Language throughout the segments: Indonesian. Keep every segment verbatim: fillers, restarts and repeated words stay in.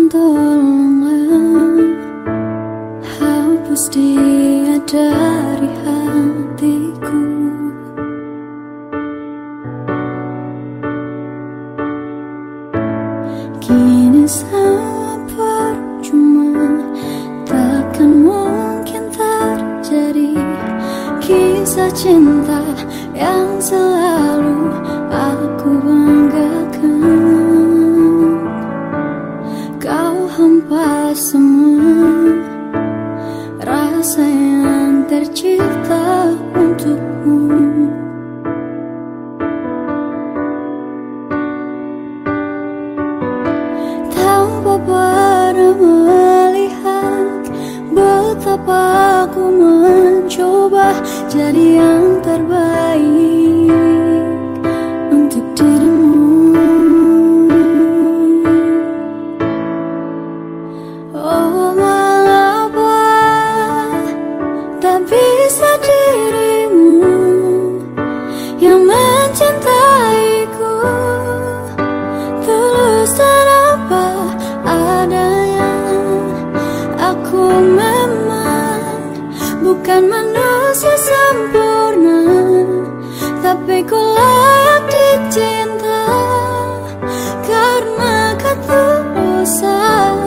Tolonglah hapus dia dari hatiku. Kini sangat percuma, takkan mungkin terjadi kisah cinta yang selalu aku banggakan. Kau hempas semua rasa yang tercipta untukmu. Tanpa pernah melihat betapa aku mencoba jadi yang terbaik untuk dirimu. Oh, mengapa tak bisa dirimu yang mencintaiku tulus dan apa adanya. Aku memang bukan manusia sempurna, tapi ku layak dicinta karena ketulusan.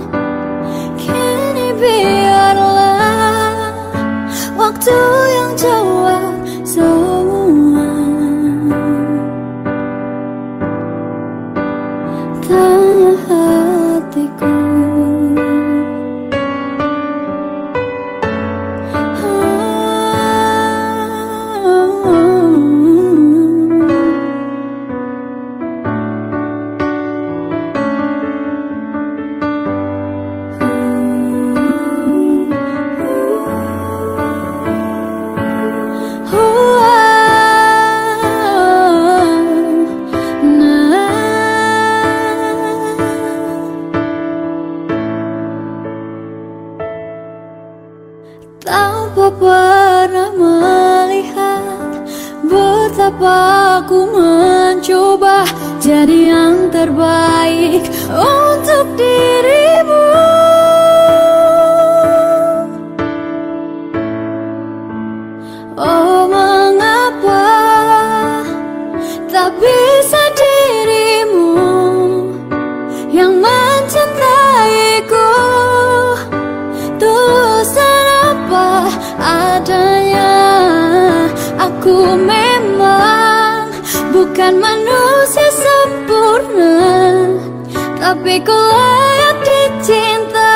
Kini biarlah waktu yang jawab semua. Tanya hatiku. Tanpa pernah melihat betapa aku mencoba jadi yang terbaik untuk dirimu. Oh, mengapa tak bisa dirimu yang mencintaiku tulus apa adanya. Aku memang bukan manusia sempurna, tapi ku layak dicinta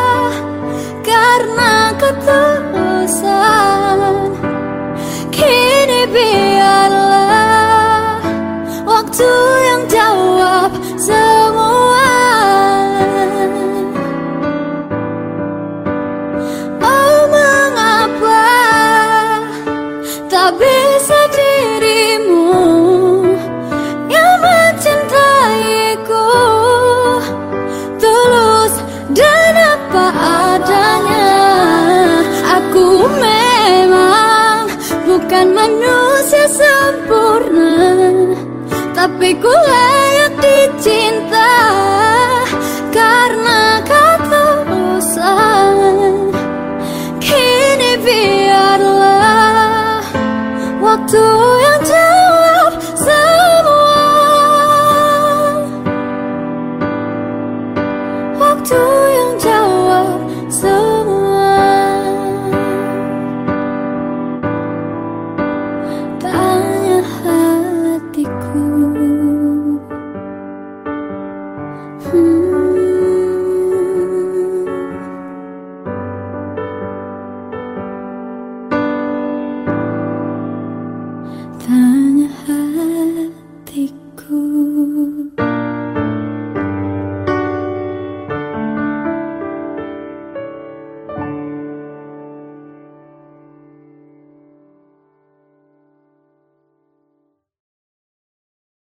karena ketulusan. Kini biarlah waktu yang jawab semua. Tak bisa dirimu yang mencintaiku tulus dan apa adanya. Aku memang bukan manusia sempurna, tapi ku layak dicinta karena ketulusan. Kini biarlah waktu